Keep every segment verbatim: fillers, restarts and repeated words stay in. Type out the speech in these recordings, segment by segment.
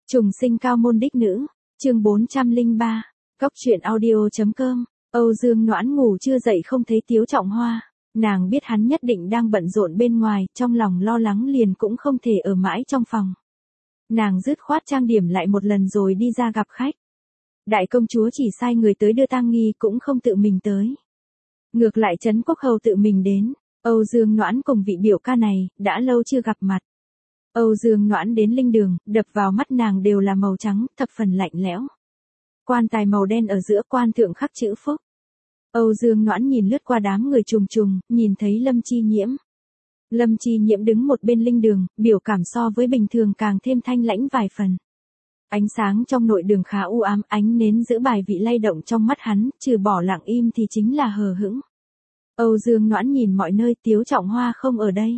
Trùng sinh cao môn đích nữ, chương bốn trăm lẻ ba, Cóc truyện audio.com, Âu Dương Noãn ngủ chưa dậy không thấy Tiếu Trọng Hoa, nàng biết hắn nhất định đang bận rộn bên ngoài, trong lòng lo lắng liền cũng không thể ở mãi trong phòng. Nàng dứt khoát trang điểm lại một lần rồi đi ra gặp khách. Đại công chúa chỉ sai người tới đưa tang nghi cũng không tự mình tới. Ngược lại Trấn Quốc Hầu tự mình đến, Âu Dương Noãn cùng vị biểu ca này, đã lâu chưa gặp mặt. Âu Dương Noãn đến linh đường, đập vào mắt nàng đều là màu trắng, thập phần lạnh lẽo. Quan tài màu đen ở giữa quan thượng khắc chữ phúc. Âu Dương Noãn nhìn lướt qua đám người trùng trùng, nhìn thấy Lâm Chi Nhiễm. Lâm Chi Nhiễm đứng một bên linh đường, biểu cảm so với bình thường càng thêm thanh lãnh vài phần. Ánh sáng trong nội đường khá u ám, ánh nến giữ bài vị lay động trong mắt hắn, trừ bỏ lặng im thì chính là hờ hững. Âu Dương Noãn nhìn mọi nơi Tiếu Trọng Hoa không ở đây.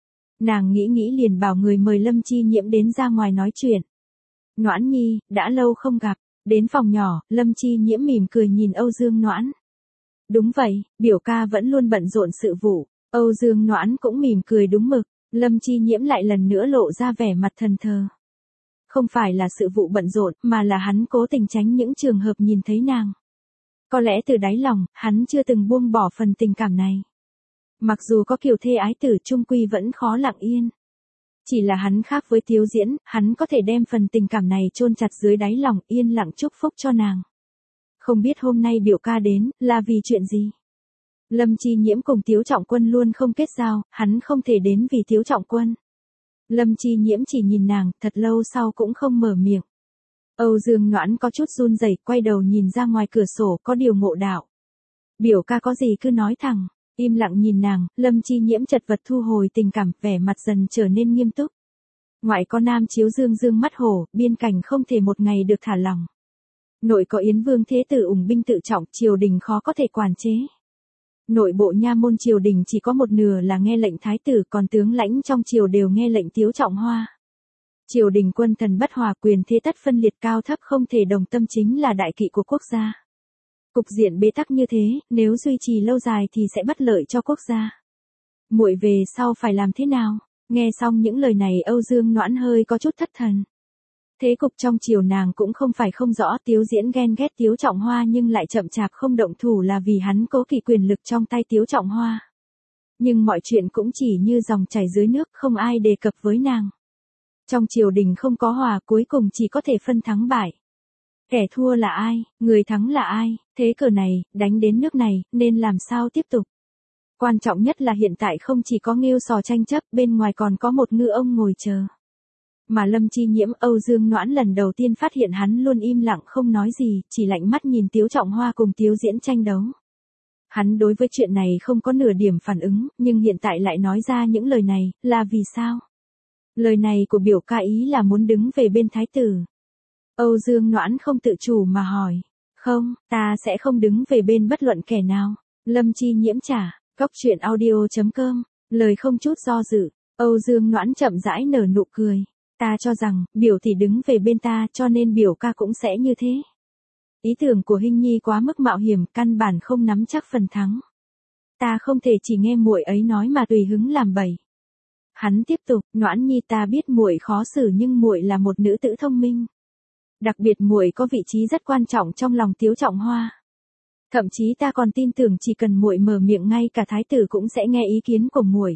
Nàng nghĩ nghĩ liền bảo người mời Lâm Chi Nhiễm đến ra ngoài nói chuyện. Noãn nhi, đã lâu không gặp, đến phòng nhỏ, Lâm Chi Nhiễm mỉm cười nhìn Âu Dương Noãn. Đúng vậy, biểu ca vẫn luôn bận rộn sự vụ, Âu Dương Noãn cũng mỉm cười đúng mực, Lâm Chi Nhiễm lại lần nữa lộ ra vẻ mặt thần thờ. Không phải là sự vụ bận rộn, mà là hắn cố tình tránh những trường hợp nhìn thấy nàng. Có lẽ từ đáy lòng, hắn chưa từng buông bỏ phần tình cảm này. Mặc dù có kiều thê ái tử chung quy vẫn khó lặng yên. Chỉ là hắn khác với Tiếu Diễn, hắn có thể đem phần tình cảm này chôn chặt dưới đáy lòng yên lặng chúc phúc cho nàng. Không biết hôm nay biểu ca đến, là vì chuyện gì? Lâm Chi Nhiễm cùng Tiếu Trọng Quân luôn không kết giao, hắn không thể đến vì Tiếu Trọng Quân. Lâm Chi Nhiễm chỉ nhìn nàng, thật lâu sau cũng không mở miệng. Âu Dương Noãn có chút run rẩy, quay đầu nhìn ra ngoài cửa sổ, có điều ngộ đạo. Biểu ca có gì cứ nói thẳng. Im lặng nhìn nàng, Lâm Chi Nhiễm chật vật thu hồi tình cảm, vẻ mặt dần trở nên nghiêm túc. Ngoại có nam chiếu dương dương mắt hổ, biên cảnh không thể một ngày được thả lỏng. Nội có Yến Vương thế tử ủng binh tự trọng, triều đình khó có thể quản chế. Nội bộ nha môn triều đình chỉ có một nửa là nghe lệnh thái tử, còn tướng lãnh trong triều đều nghe lệnh Tiếu Trọng Hoa. Triều đình quân thần bất hòa, quyền thế tất phân liệt, cao thấp không thể đồng tâm, chính là đại kỵ của quốc gia. Cục diện bế tắc như thế, nếu duy trì lâu dài thì sẽ bất lợi cho quốc gia. Muội về sau phải làm thế nào? Nghe xong những lời này Âu Dương Noãn hơi có chút thất thần. Thế cục trong triều nàng cũng không phải không rõ, Tiếu Diễn ghen ghét Tiếu Trọng Hoa nhưng lại chậm chạp không động thủ là vì hắn cố kỵ quyền lực trong tay Tiếu Trọng Hoa. Nhưng mọi chuyện cũng chỉ như dòng chảy dưới nước, không ai đề cập với nàng. Trong triều đình không có hòa, cuối cùng chỉ có thể phân thắng bại. Kẻ thua là ai, người thắng là ai, thế cờ này, đánh đến nước này, nên làm sao tiếp tục. Quan trọng nhất là hiện tại không chỉ có nghêu sò tranh chấp, bên ngoài còn có một ngư ông ngồi chờ. Mà Lâm Chi Nhiễm, Âu Dương Noãn lần đầu tiên phát hiện hắn luôn im lặng không nói gì, chỉ lạnh mắt nhìn Tiếu Trọng Hoa cùng Tiếu Diễn tranh đấu. Hắn đối với chuyện này không có nửa điểm phản ứng, nhưng hiện tại lại nói ra những lời này, là vì sao? Lời này của biểu ca ý là muốn đứng về bên thái tử. Âu Dương Noãn không tự chủ mà hỏi. Không, ta sẽ không đứng về bên bất luận kẻ nào. Lâm Chi Nhiễm trả, Cóc truyện audio.com, lời không chút do dự. Âu Dương Noãn chậm rãi nở nụ cười. Ta cho rằng, biểu thì đứng về bên ta, cho nên biểu ca cũng sẽ như thế. Ý tưởng của Hinh Nhi quá mức mạo hiểm, căn bản không nắm chắc phần thắng. Ta không thể chỉ nghe muội ấy nói mà tùy hứng làm bậy. Hắn tiếp tục, Noãn Nhi, ta biết muội khó xử nhưng muội là một nữ tử thông minh. Đặc biệt muội có vị trí rất quan trọng trong lòng Tiếu Trọng Hoa. Thậm chí ta còn tin tưởng chỉ cần muội mở miệng ngay cả thái tử cũng sẽ nghe ý kiến của muội.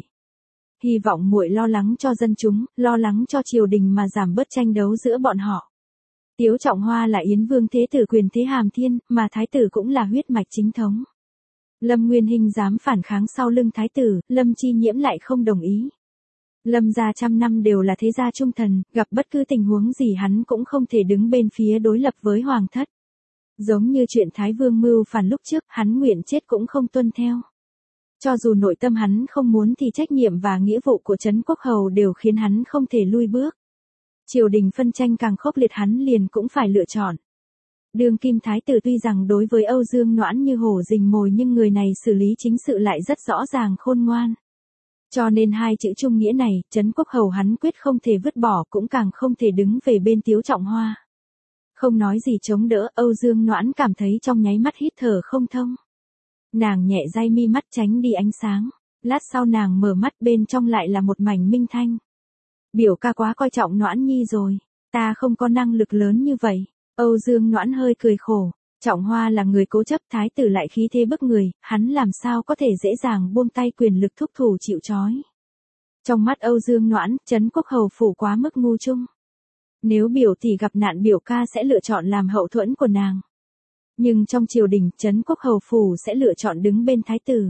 Hy vọng muội lo lắng cho dân chúng, lo lắng cho triều đình mà giảm bớt tranh đấu giữa bọn họ. Tiếu Trọng Hoa là Yến Vương thế tử quyền thế hàm thiên, mà thái tử cũng là huyết mạch chính thống. Lâm Nguyên Hinh dám phản kháng sau lưng thái tử, Lâm Chi Nhiễm lại không đồng ý. Lâm gia trăm năm đều là thế gia trung thần, gặp bất cứ tình huống gì hắn cũng không thể đứng bên phía đối lập với hoàng thất. Giống như chuyện Thái Vương mưu phản lúc trước, hắn nguyện chết cũng không tuân theo. Cho dù nội tâm hắn không muốn thì trách nhiệm và nghĩa vụ của Trấn Quốc Hầu đều khiến hắn không thể lui bước. Triều đình phân tranh càng khốc liệt hắn liền cũng phải lựa chọn. Đương kim thái tử tuy rằng đối với Âu Dương Noãn như hổ rình mồi nhưng người này xử lý chính sự lại rất rõ ràng khôn ngoan. Cho nên hai chữ trung nghĩa này, Trấn Quốc Hầu hắn quyết không thể vứt bỏ cũng càng không thể đứng về bên Tiếu Trọng Hoa. Không nói gì chống đỡ, Âu Dương Noãn cảm thấy trong nháy mắt hít thở không thông. Nàng nhẹ day mi mắt tránh đi ánh sáng, lát sau nàng mở mắt bên trong lại là một mảnh minh thanh. Biểu ca quá coi trọng Noãn Nhi rồi, Ta không có năng lực lớn như vậy. Âu Dương Noãn hơi cười khổ. Trọng Hoa là người cố chấp, thái tử lại khí thế bức người, hắn làm sao có thể dễ dàng buông tay quyền lực thúc thủ chịu trói. Trong mắt Âu Dương Noãn, Trấn Quốc hầu phủ quá mức ngu chung. Nếu biểu tỷ gặp nạn biểu ca sẽ lựa chọn làm hậu thuẫn của nàng. Nhưng trong triều đình, Trấn Quốc hầu phủ sẽ lựa chọn đứng bên thái tử.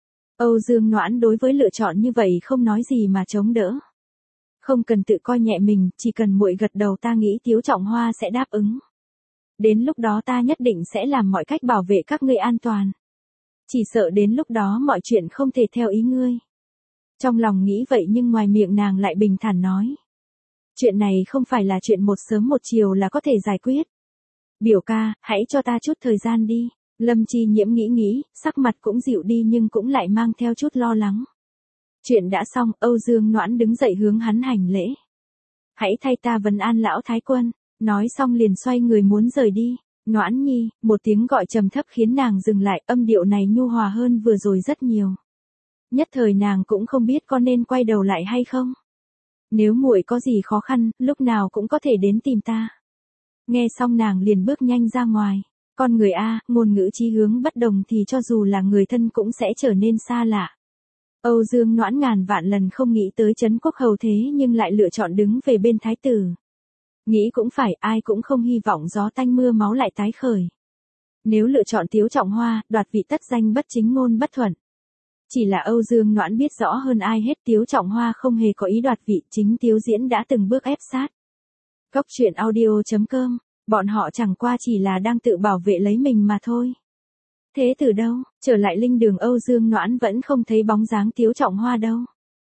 Âu Dương Noãn đối với lựa chọn như vậy không nói gì mà chống đỡ. Không cần tự coi nhẹ mình, chỉ cần muội gật đầu ta nghĩ Tiếu Trọng Hoa sẽ đáp ứng. Đến lúc đó ta nhất định sẽ làm mọi cách bảo vệ các ngươi an toàn. Chỉ sợ đến lúc đó mọi chuyện không thể theo ý ngươi. Trong lòng nghĩ vậy nhưng ngoài miệng nàng lại bình thản nói. Chuyện này không phải là chuyện một sớm một chiều là có thể giải quyết. Biểu ca, hãy cho ta chút thời gian đi. Lâm Chi Nhiễm nghĩ nghĩ, sắc mặt cũng dịu đi nhưng cũng lại mang theo chút lo lắng. Chuyện đã xong, Âu Dương Noãn đứng dậy hướng hắn hành lễ. Hãy thay ta vấn an lão thái quân. Nói xong liền xoay người muốn rời đi. Noãn nhi, một tiếng gọi trầm thấp khiến nàng dừng lại, âm điệu này nhu hòa hơn vừa rồi rất nhiều. Nhất thời nàng cũng không biết có nên quay đầu lại hay không. Nếu muội có gì khó khăn, lúc nào cũng có thể đến tìm ta. Nghe xong nàng liền bước nhanh ra ngoài. Con người A, ngôn ngữ chí hướng bất đồng thì cho dù là người thân cũng sẽ trở nên xa lạ. Âu Dương Noãn ngàn vạn lần không nghĩ tới Trấn Quốc hầu thế nhưng lại lựa chọn đứng về bên thái tử. Nghĩ cũng phải, ai cũng không hy vọng gió tanh mưa máu lại tái khởi. Nếu lựa chọn Tiếu Trọng Hoa, đoạt vị tất danh bất chính ngôn bất thuận. Chỉ là Âu Dương Noãn biết rõ hơn ai hết Tiếu Trọng Hoa không hề có ý đoạt vị, chính Tiếu Diễn đã từng bước ép sát. Cốc truyện audio chấm com, bọn họ chẳng qua chỉ là đang tự bảo vệ lấy mình mà thôi. Thế từ đâu, trở lại linh đường Âu Dương Noãn vẫn không thấy bóng dáng Tiếu Trọng Hoa đâu.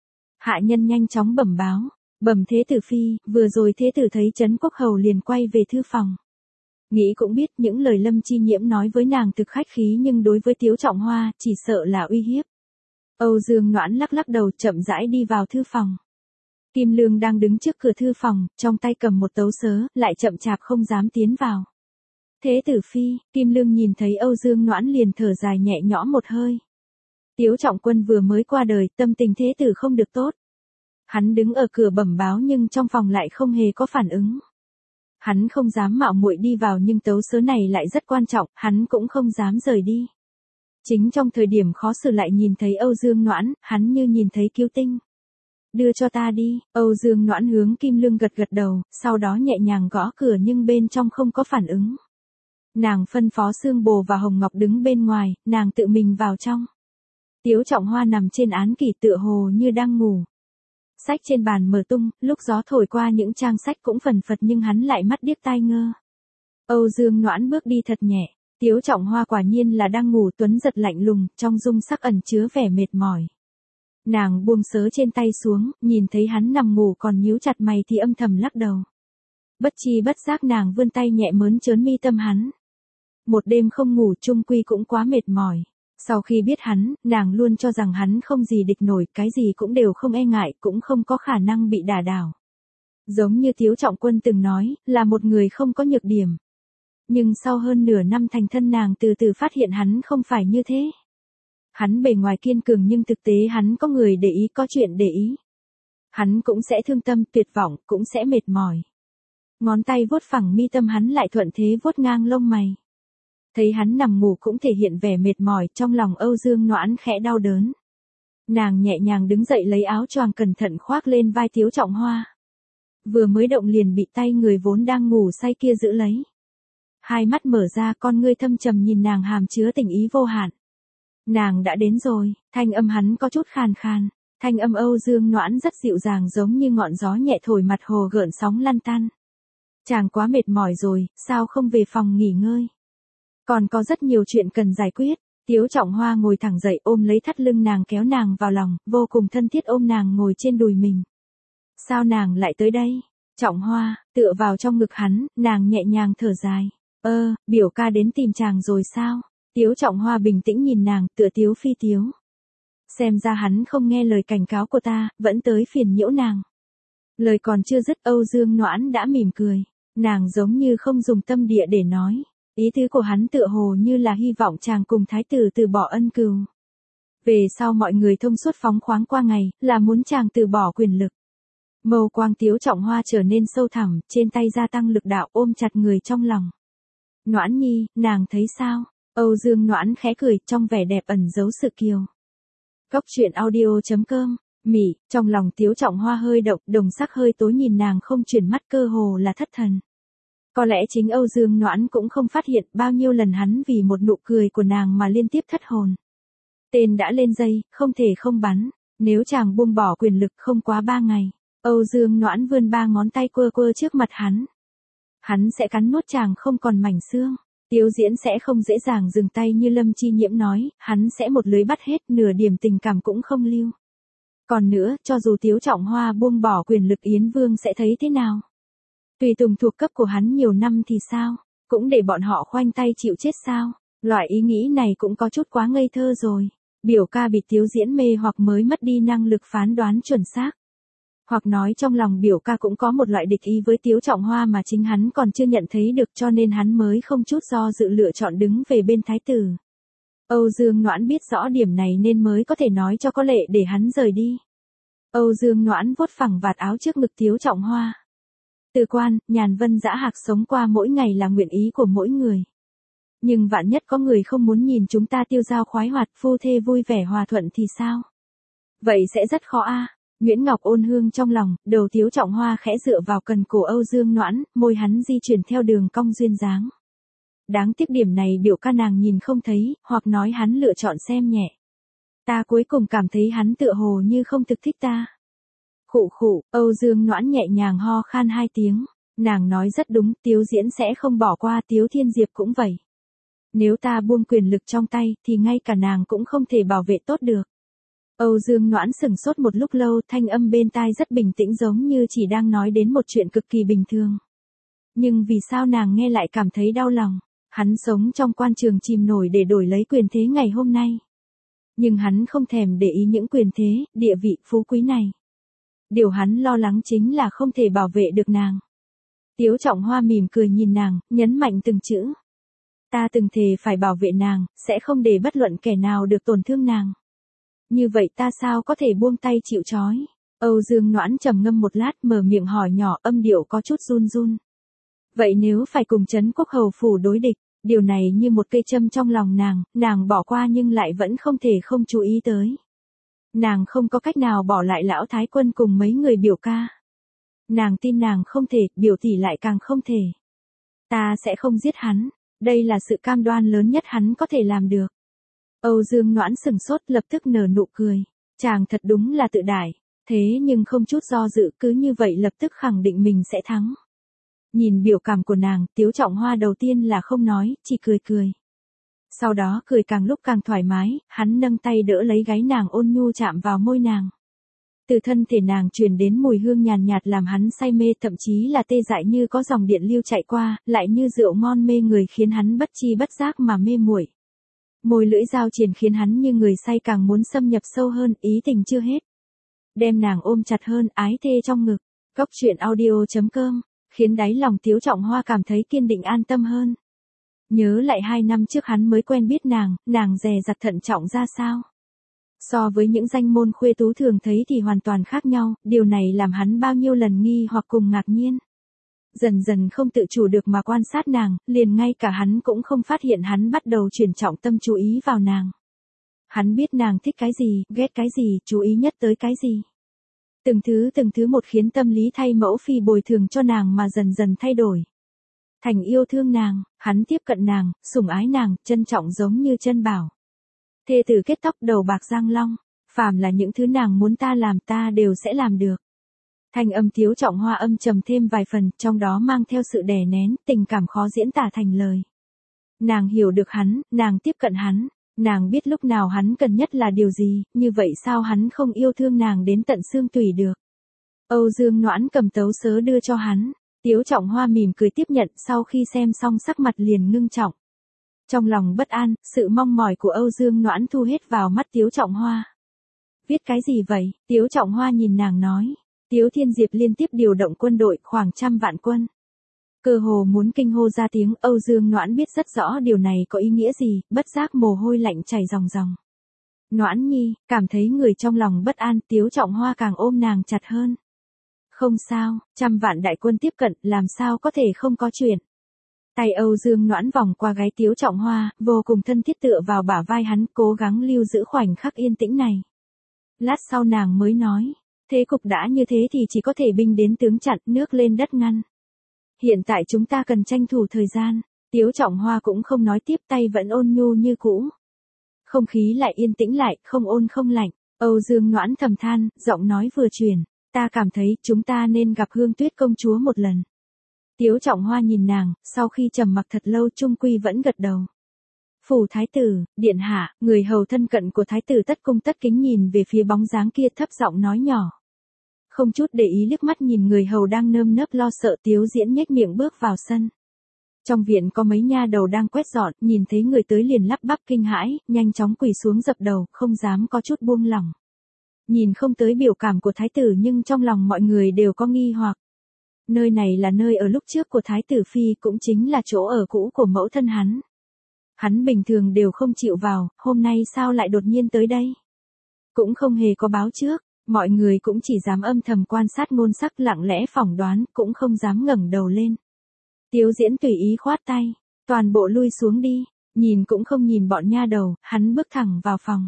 Hạ nhân nhanh chóng bẩm báo. Bẩm thế tử phi, vừa rồi thế tử thấy Trấn Quốc hầu liền quay về thư phòng. Nghĩ cũng biết những lời Lâm Chi Nhiễm nói với nàng thực khách khí nhưng đối với Tiếu Trọng Hoa chỉ sợ là uy hiếp. Âu Dương Noãn lắc lắc đầu chậm rãi đi vào thư phòng. Kim Lương đang đứng trước cửa thư phòng, trong tay cầm một tấu sớ, lại chậm chạp không dám tiến vào. Thế tử phi, Kim Lương nhìn thấy Âu Dương Noãn liền thở dài nhẹ nhõm một hơi. Tiếu Trọng Quân vừa mới qua đời, tâm tình thế tử không được tốt. Hắn đứng ở cửa bẩm báo nhưng trong phòng lại không hề có phản ứng. Hắn không dám mạo muội đi vào nhưng tấu sớ này lại rất quan trọng, hắn cũng không dám rời đi. Chính trong thời điểm khó xử lại nhìn thấy Âu Dương Noãn, hắn như nhìn thấy cứu tinh. Đưa cho ta đi, Âu Dương Noãn hướng Kim Lương gật gật đầu, sau đó nhẹ nhàng gõ cửa nhưng bên trong không có phản ứng. Nàng phân phó Sương Bồ và Hồng Ngọc đứng bên ngoài, nàng tự mình vào trong. Tiếu Trọng Hoa nằm trên án kỷ tựa hồ như đang ngủ. Sách trên bàn mở tung, lúc gió thổi qua những trang sách cũng phần phật nhưng hắn lại mắt điếc tai ngơ. Âu Dương Noãn bước đi thật nhẹ, Tiếu Trọng Hoa quả nhiên là đang ngủ, tuấn giật lạnh lùng, trong dung sắc ẩn chứa vẻ mệt mỏi. Nàng buông sớ trên tay xuống, nhìn thấy hắn nằm ngủ còn nhíu chặt mày thì âm thầm lắc đầu. Bất chi bất giác nàng vươn tay nhẹ mớn trớn mi tâm hắn. Một đêm không ngủ chung quy cũng quá mệt mỏi. Sau khi biết hắn, nàng luôn cho rằng hắn không gì địch nổi, cái gì cũng đều không e ngại, cũng không có khả năng bị đả đảo. Giống như Tiếu Trọng Quân từng nói, là một người không có nhược điểm. Nhưng sau hơn nửa năm thành thân nàng từ từ phát hiện hắn không phải như thế. Hắn bề ngoài kiên cường nhưng thực tế hắn có người để ý, có chuyện để ý. Hắn cũng sẽ thương tâm, tuyệt vọng, cũng sẽ mệt mỏi. Ngón tay vuốt phẳng mi tâm hắn lại thuận thế vuốt ngang lông mày. Thấy hắn nằm ngủ cũng thể hiện vẻ mệt mỏi, trong lòng Âu Dương Noãn khẽ đau đớn. Nàng nhẹ nhàng đứng dậy lấy áo choàng cẩn thận khoác lên vai Tiếu Trọng Hoa. Vừa mới động liền bị tay người vốn đang ngủ say kia giữ lấy. Hai mắt mở ra, con ngươi thâm trầm nhìn nàng hàm chứa tình ý vô hạn. Nàng đã đến rồi, thanh âm hắn có chút khàn khàn. Thanh âm Âu Dương Noãn rất dịu dàng giống như ngọn gió nhẹ thổi mặt hồ gợn sóng lăn tăn. Chàng quá mệt mỏi rồi, sao không về phòng nghỉ ngơi? Còn có rất nhiều chuyện cần giải quyết. Tiếu Trọng Hoa ngồi thẳng dậy ôm lấy thắt lưng nàng kéo nàng vào lòng, vô cùng thân thiết ôm nàng ngồi trên đùi mình. Sao nàng lại tới đây? Trọng Hoa, tựa vào trong ngực hắn, nàng nhẹ nhàng thở dài. Ơ, biểu ca đến tìm chàng rồi sao? Tiếu Trọng Hoa bình tĩnh nhìn nàng, tựa tiếu phi tiếu. Xem ra hắn không nghe lời cảnh cáo của ta, vẫn tới phiền nhiễu nàng. Lời còn chưa dứt Âu Dương Noãn đã mỉm cười. Nàng giống như không dùng tâm địa để nói. Ý tứ của hắn tựa hồ như là hy vọng chàng cùng thái tử từ bỏ ân cừu. Về sau mọi người thông suốt phóng khoáng qua ngày, là muốn chàng từ bỏ quyền lực. Mâu quang Tiếu Trọng Hoa trở nên sâu thẳm, trên tay gia tăng lực đạo ôm chặt người trong lòng. Noãn nhi, nàng thấy sao? Âu Dương Noãn khẽ cười, trong vẻ đẹp ẩn giấu sự kiều. Cốc truyện audio chấm com, mỉ, trong lòng Tiếu Trọng Hoa hơi động, đồng sắc hơi tối nhìn nàng không chuyển mắt cơ hồ là thất thần. Có lẽ chính Âu Dương Noãn cũng không phát hiện bao nhiêu lần hắn vì một nụ cười của nàng mà liên tiếp thất hồn. Tên đã lên dây, không thể không bắn, nếu chàng buông bỏ quyền lực không quá ba ngày. Âu Dương Noãn vươn ba ngón tay quơ quơ trước mặt hắn. Hắn sẽ cắn nuốt chàng không còn mảnh xương. Tiếu Diễn sẽ không dễ dàng dừng tay như Lâm Chi Nhiễm nói, hắn sẽ một lưới bắt hết, nửa điểm tình cảm cũng không lưu. Còn nữa, cho dù Tiếu Trọng Hoa buông bỏ quyền lực Yến Vương sẽ thấy thế nào? Tùy tùng thuộc cấp của hắn nhiều năm thì sao? Cũng để bọn họ khoanh tay chịu chết sao? Loại ý nghĩ này cũng có chút quá ngây thơ rồi. Biểu ca bị Tiếu Diễn mê hoặc mới mất đi năng lực phán đoán chuẩn xác. Hoặc nói trong lòng biểu ca cũng có một loại địch ý với Tiếu Trọng Hoa mà chính hắn còn chưa nhận thấy được, cho nên hắn mới không chút do dự lựa chọn đứng về bên thái tử. Âu Dương Noãn biết rõ điểm này nên mới có thể nói cho có lệ để hắn rời đi. Âu Dương Noãn vuốt phẳng vạt áo trước ngực Tiếu Trọng Hoa. Từ quan, nhàn vân dã hạc sống qua mỗi ngày là nguyện ý của mỗi người. Nhưng vạn nhất có người không muốn nhìn chúng ta tiêu dao khoái hoạt, phu thê vui vẻ hòa thuận thì sao? Vậy sẽ rất khó a. Nguyễn Ngọc ôn hương trong lòng, đầu Tiếu Trọng Hoa khẽ dựa vào cần cổ Âu Dương Noãn, môi hắn di chuyển theo đường cong duyên dáng. Đáng tiếc điểm này biểu ca nàng nhìn không thấy, hoặc nói hắn lựa chọn xem nhẹ. Ta cuối cùng cảm thấy hắn tựa hồ như không thực thích ta. Khụ khụ, Âu Dương Noãn nhẹ nhàng ho khan hai tiếng. Nàng nói rất đúng, Tiếu Diễn sẽ không bỏ qua, Tiếu Thiên Diệp cũng vậy. Nếu ta buông quyền lực trong tay, thì ngay cả nàng cũng không thể bảo vệ tốt được. Âu Dương Noãn sửng sốt một lúc lâu, thanh âm bên tai rất bình tĩnh giống như chỉ đang nói đến một chuyện cực kỳ bình thường. Nhưng vì sao nàng nghe lại cảm thấy đau lòng? Hắn sống trong quan trường chìm nổi để đổi lấy quyền thế ngày hôm nay. Nhưng hắn không thèm để ý những quyền thế, địa vị, phú quý này. Điều hắn lo lắng chính là không thể bảo vệ được nàng. Tiếu Trọng Hoa mỉm cười nhìn nàng, nhấn mạnh từng chữ. Ta từng thề phải bảo vệ nàng, sẽ không để bất luận kẻ nào được tổn thương nàng. Như vậy ta sao có thể buông tay chịu trói? Âu Dương Noãn trầm ngâm một lát mở miệng hỏi nhỏ, âm điệu có chút run run. Vậy nếu phải cùng Trấn Quốc hầu phủ đối địch, điều này như một cây châm trong lòng nàng, nàng bỏ qua nhưng lại vẫn không thể không chú ý tới. Nàng không có cách nào bỏ lại lão thái quân cùng mấy người biểu ca. Nàng tin nàng không thể, biểu tỷ lại càng không thể. Ta sẽ không giết hắn, đây là sự cam đoan lớn nhất hắn có thể làm được. Âu Dương Noãn sừng sốt lập tức nở nụ cười. Chàng thật đúng là tự đại, thế nhưng không chút do dự cứ như vậy lập tức khẳng định mình sẽ thắng. Nhìn biểu cảm của nàng, Tiếu Trọng Hoa đầu tiên là không nói, chỉ cười cười. Sau đó cười càng lúc càng thoải mái, hắn nâng tay đỡ lấy gáy nàng ôn nhu chạm vào môi nàng. Từ thân thể nàng truyền đến mùi hương nhàn nhạt làm hắn say mê, thậm chí là tê dại như có dòng điện lưu chạy qua, lại như rượu ngon mê người khiến hắn bất chi bất giác mà mê muội. Môi lưỡi dao triển khiến hắn như người say càng muốn xâm nhập sâu hơn, ý tình chưa hết. Đem nàng ôm chặt hơn, ái thê trong ngực. Cốc truyện audio chấm com, khiến đáy lòng Tiếu Trọng Hoa cảm thấy kiên định an tâm hơn. Nhớ lại hai năm trước hắn mới quen biết nàng, nàng dè dặt thận trọng ra sao. So với những danh môn khuê tú thường thấy thì hoàn toàn khác nhau, điều này làm hắn bao nhiêu lần nghi hoặc cùng ngạc nhiên. Dần dần không tự chủ được mà quan sát nàng, liền ngay cả hắn cũng không phát hiện hắn bắt đầu chuyển trọng tâm chú ý vào nàng. Hắn biết nàng thích cái gì, ghét cái gì, chú ý nhất tới cái gì. Từng thứ từng thứ một khiến tâm lý thay mẫu phi bồi thường cho nàng mà dần dần thay đổi. Thành yêu thương nàng, hắn tiếp cận nàng, sủng ái nàng, trân trọng giống như chân bảo. Thê tử kết tóc đầu bạc giang long, phàm là những thứ nàng muốn ta làm ta đều sẽ làm được. Thanh âm Tiếu Trọng Hoa âm trầm thêm vài phần, trong đó mang theo sự đè nén, tình cảm khó diễn tả thành lời. Nàng hiểu được hắn, nàng tiếp cận hắn, nàng biết lúc nào hắn cần nhất là điều gì, như vậy sao hắn không yêu thương nàng đến tận xương tủy được. Âu Dương Noãn cầm tấu sớ đưa cho hắn, Tiếu Trọng Hoa mỉm cười tiếp nhận, sau khi xem xong sắc mặt liền ngưng trọng. Trong lòng bất an, sự mong mỏi của Âu Dương Noãn thu hết vào mắt Tiếu Trọng Hoa. Viết cái gì vậy? Tiếu Trọng Hoa nhìn nàng nói. Tiếu Thiên Diệp liên tiếp điều động quân đội khoảng trăm vạn quân. Cơ hồ muốn kinh hô ra tiếng, Âu Dương Noãn biết rất rõ điều này có ý nghĩa gì, bất giác mồ hôi lạnh chảy ròng ròng. Noãn nhi, cảm thấy người trong lòng bất an, Tiếu Trọng Hoa càng ôm nàng chặt hơn. Không sao, trăm vạn đại quân tiếp cận, làm sao có thể không có chuyện. Tay Âu Dương Noãn vòng qua gáy Tiếu Trọng Hoa, vô cùng thân thiết tựa vào bả vai hắn, cố gắng lưu giữ khoảnh khắc yên tĩnh này. Lát sau nàng mới nói, thế cục đã như thế thì chỉ có thể binh đến tướng chặn, nước lên đất ngăn. Hiện tại chúng ta cần tranh thủ thời gian. Tiếu Trọng Hoa cũng không nói tiếp, tay vẫn ôn nhu như cũ. Không khí lại yên tĩnh lại, không ôn không lạnh. Âu Dương Noãn thầm than, giọng nói vừa chuyển, ta cảm thấy chúng ta nên gặp Hương Tuyết công chúa một lần. Tiếu Trọng Hoa nhìn nàng, sau khi trầm mặc thật lâu trung quy vẫn gật đầu. Phủ thái tử, điện hạ, người hầu thân cận của thái tử tất cung tất kính nhìn về phía bóng dáng kia thấp giọng nói nhỏ. Không chút để ý liếc mắt nhìn người hầu đang nơm nớp lo sợ, Tiếu Diễn nhếch miệng bước vào sân. Trong viện có mấy nha đầu đang quét dọn, nhìn thấy người tới liền lắp bắp kinh hãi, nhanh chóng quỳ xuống dập đầu, không dám có chút buông lỏng. Nhìn không tới biểu cảm của thái tử nhưng trong lòng mọi người đều có nghi hoặc. Nơi này là nơi ở lúc trước của thái tử phi, cũng chính là chỗ ở cũ của mẫu thân hắn. Hắn bình thường đều không chịu vào, hôm nay sao lại đột nhiên tới đây? Cũng không hề có báo trước, mọi người cũng chỉ dám âm thầm quan sát ngôn sắc, lặng lẽ phỏng đoán, cũng không dám ngẩng đầu lên. Tiếu Diễn tùy ý khoát tay, toàn bộ lui xuống đi, nhìn cũng không nhìn bọn nha đầu, hắn bước thẳng vào phòng.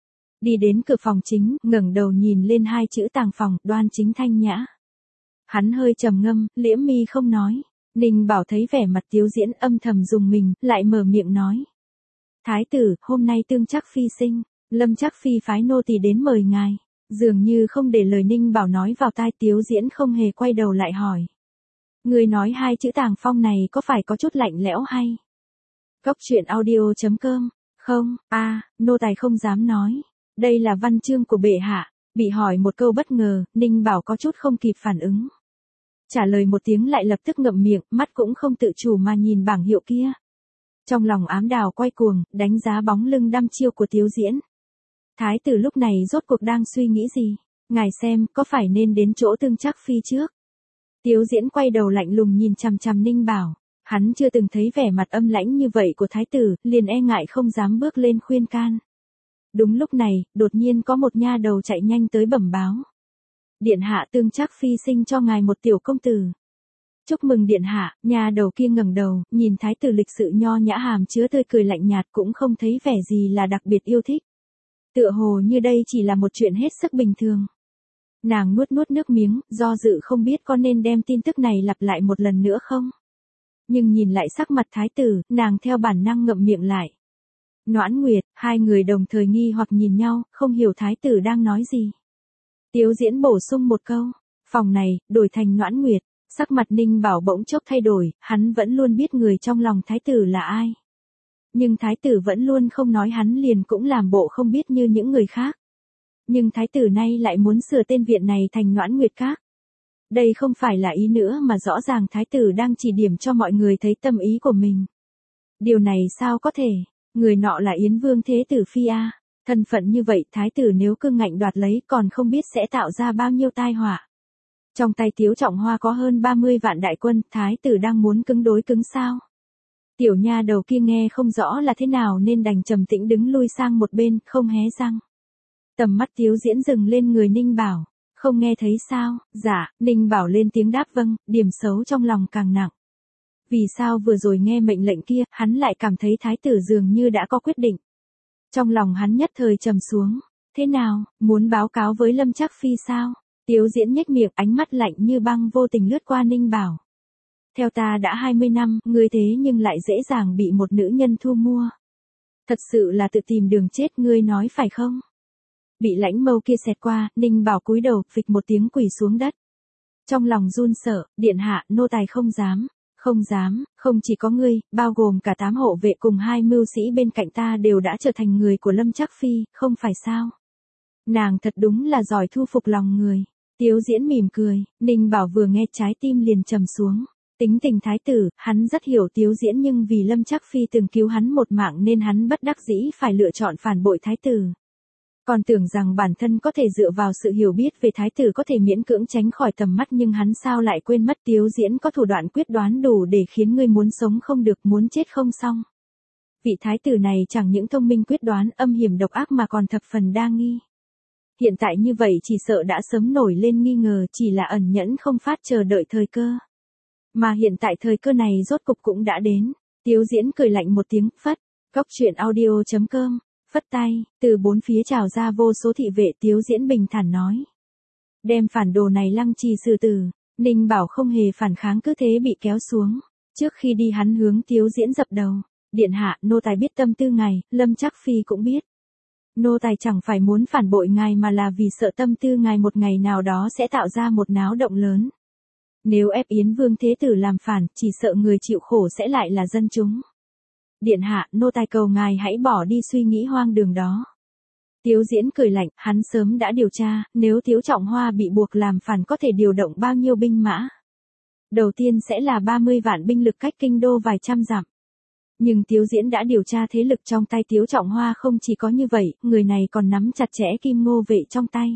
Đi đến cửa phòng chính, ngẩng đầu nhìn lên hai chữ tàng phòng, đoan chính thanh nhã. Hắn hơi trầm ngâm, liễm mi không nói. Ninh Bảo thấy vẻ mặt Tiếu Diễn âm thầm dùng mình, lại mở miệng nói. Thái tử, hôm nay Tương Trắc Phi sinh, Lâm Trắc Phi phái nô tỳ đến mời ngài. Dường như không để lời Ninh Bảo nói vào tai, Tiếu Diễn không hề quay đầu lại hỏi. Người nói hai chữ tàng phong này có phải có chút lạnh lẽo hay? Góc truyện audio chấm com. Không, a à, nô tài không dám nói. Đây là văn chương của bệ hạ. Bị hỏi một câu bất ngờ, Ninh Bảo có chút không kịp phản ứng. Trả lời một tiếng lại lập tức ngậm miệng, mắt cũng không tự chủ mà nhìn bảng hiệu kia. Trong lòng ám đào quay cuồng, đánh giá bóng lưng đăm chiêu của Tiếu Diễn. Thái tử lúc này rốt cuộc đang suy nghĩ gì? Ngài xem, có phải nên đến chỗ Tương Trắc Phi trước? Tiếu Diễn quay đầu lạnh lùng nhìn chằm chằm Ninh Bảo. Hắn chưa từng thấy vẻ mặt âm lãnh như vậy của thái tử, liền e ngại không dám bước lên khuyên can. Đúng lúc này, đột nhiên có một nha đầu chạy nhanh tới bẩm báo. Điện hạ, Tương Trắc Phi sinh cho ngài một tiểu công tử. Chúc mừng điện hạ. Nha đầu kia ngẩng đầu, nhìn thái tử lịch sự nho nhã, hàm chứa tươi cười lạnh nhạt, cũng không thấy vẻ gì là đặc biệt yêu thích. Tựa hồ như đây chỉ là một chuyện hết sức bình thường. Nàng nuốt nuốt nước miếng, do dự không biết có nên đem tin tức này lặp lại một lần nữa không. Nhưng nhìn lại sắc mặt thái tử, nàng theo bản năng ngậm miệng lại. Noãn Nguyệt, hai người đồng thời nghi hoặc nhìn nhau, không hiểu thái tử đang nói gì. Tiếu Diễn bổ sung một câu, phòng này, đổi thành Noãn Nguyệt. Sắc mặt Ninh Bảo bỗng chốc thay đổi, hắn vẫn luôn biết người trong lòng thái tử là ai. Nhưng thái tử vẫn luôn không nói, hắn liền cũng làm bộ không biết như những người khác. Nhưng thái tử nay lại muốn sửa tên viện này thành Noãn Nguyệt Các. Đây không phải là ý nữa mà rõ ràng thái tử đang chỉ điểm cho mọi người thấy tâm ý của mình. Điều này sao có thể, người nọ là Yến Vương Thế Tử Phi a, thân phận như vậy thái tử nếu cương ngạnh đoạt lấy còn không biết sẽ tạo ra bao nhiêu tai họa. Trong tay Tiếu Trọng Hoa có hơn ba mươi vạn đại quân, thái tử đang muốn cứng đối cứng sao? Tiểu nha đầu kia nghe không rõ là thế nào nên đành trầm tĩnh đứng lui sang một bên, không hé răng. Tầm mắt Tiếu Diễn dừng lên người Ninh Bảo, không nghe thấy sao? Dạ, Ninh Bảo lên tiếng đáp vâng, điểm xấu trong lòng càng nặng. Vì sao vừa rồi nghe mệnh lệnh kia, hắn lại cảm thấy thái tử dường như đã có quyết định. Trong lòng hắn nhất thời trầm xuống, thế nào, muốn báo cáo với Lâm Trắc Phi sao? Tiếu Diễn nhếch miệng, ánh mắt lạnh như băng vô tình lướt qua Ninh Bảo. Theo ta đã hai mươi năm, ngươi thế nhưng lại dễ dàng bị một nữ nhân thu mua. Thật sự là tự tìm đường chết, ngươi nói phải không? Bị lãnh mâu kia xẹt qua, Ninh Bảo cúi đầu, phịch một tiếng quỳ xuống đất. Trong lòng run sợ, điện hạ, nô tài không dám, không dám, không chỉ có ngươi, bao gồm cả tám hộ vệ cùng hai mưu sĩ bên cạnh ta đều đã trở thành người của Lâm Trắc Phi, không phải sao? Nàng thật đúng là giỏi thu phục lòng người. Tiếu Diễn mỉm cười, Ninh Bảo vừa nghe trái tim liền trầm xuống. Tính tình thái tử, hắn rất hiểu Tiếu Diễn nhưng vì Lâm Trắc Phi từng cứu hắn một mạng nên hắn bất đắc dĩ phải lựa chọn phản bội thái tử. Còn tưởng rằng bản thân có thể dựa vào sự hiểu biết về thái tử có thể miễn cưỡng tránh khỏi tầm mắt, nhưng hắn sao lại quên mất Tiếu Diễn có thủ đoạn quyết đoán đủ để khiến người muốn sống không được, muốn chết không xong. Vị thái tử này chẳng những thông minh quyết đoán, âm hiểm độc ác mà còn thập phần đa nghi. Hiện tại như vậy chỉ sợ đã sớm nổi lên nghi ngờ, chỉ là ẩn nhẫn không phát chờ đợi thời cơ. Mà hiện tại thời cơ này rốt cục cũng đã đến. Tiếu Diễn cười lạnh một tiếng, phất. Góc truyện audio chấm com, phất tay, từ bốn phía trào ra vô số thị vệ. Tiếu Diễn bình thản nói. Đem phản đồ này lăng trì xử tử. Ninh Bảo không hề phản kháng, cứ thế bị kéo xuống. Trước khi đi hắn hướng Tiếu Diễn dập đầu. Điện hạ, nô tài biết tâm tư ngài, Lâm Trác Phi cũng biết. Nô tài chẳng phải muốn phản bội ngài mà là vì sợ tâm tư ngài một ngày nào đó sẽ tạo ra một náo động lớn. Nếu ép Yến Vương Thế Tử làm phản, chỉ sợ người chịu khổ sẽ lại là dân chúng. Điện hạ, nô tài cầu ngài hãy bỏ đi suy nghĩ hoang đường đó. Tiếu Diễn cười lạnh, hắn sớm đã điều tra, nếu Tiếu Trọng Hoa bị buộc làm phản có thể điều động bao nhiêu binh mã. Đầu tiên sẽ là ba mươi vạn binh lực cách kinh đô vài trăm dặm. Nhưng Tiếu Diễn đã điều tra thế lực trong tay Tiếu Trọng Hoa, không chỉ có như vậy, người này còn nắm chặt chẽ Kim Ngô vệ trong tay.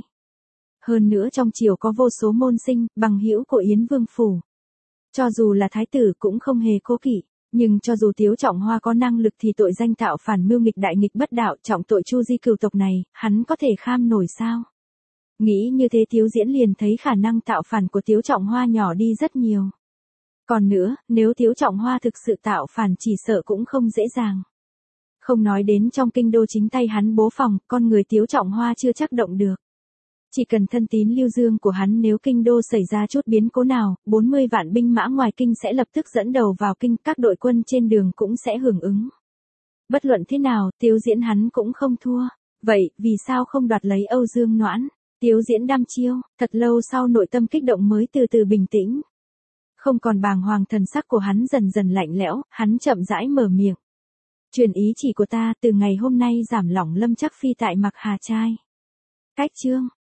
Hơn nữa trong triều có vô số môn sinh, bằng hữu của Yến Vương phủ. Cho dù là thái tử cũng không hề cố kỵ, nhưng cho dù Tiếu Trọng Hoa có năng lực thì tội danh tạo phản mưu nghịch đại nghịch bất đạo, trọng tội chu di cửu tộc này, hắn có thể kham nổi sao? Nghĩ như thế Tiếu Diễn liền thấy khả năng tạo phản của Tiếu Trọng Hoa nhỏ đi rất nhiều. Còn nữa, nếu Tiếu Trọng Hoa thực sự tạo phản chỉ sợ cũng không dễ dàng. Không nói đến trong kinh đô chính tay hắn bố phòng, con người Tiếu Trọng Hoa chưa chắc động được. Chỉ cần thân tín Lưu Dương của hắn, nếu kinh đô xảy ra chút biến cố nào, bốn mươi vạn binh mã ngoài kinh sẽ lập tức dẫn đầu vào kinh, các đội quân trên đường cũng sẽ hưởng ứng. Bất luận thế nào, Tiếu Diễn hắn cũng không thua. Vậy, vì sao không đoạt lấy Âu Dương Noãn? Tiếu Diễn đăm chiêu, thật lâu sau nội tâm kích động mới từ từ bình tĩnh. Không còn bàng hoàng, thần sắc của hắn dần dần lạnh lẽo, hắn chậm rãi mở miệng. Truyền ý chỉ của ta, từ ngày hôm nay giảm lỏng Lâm Trác Phi tại Mặc Hà Trai. Cách chương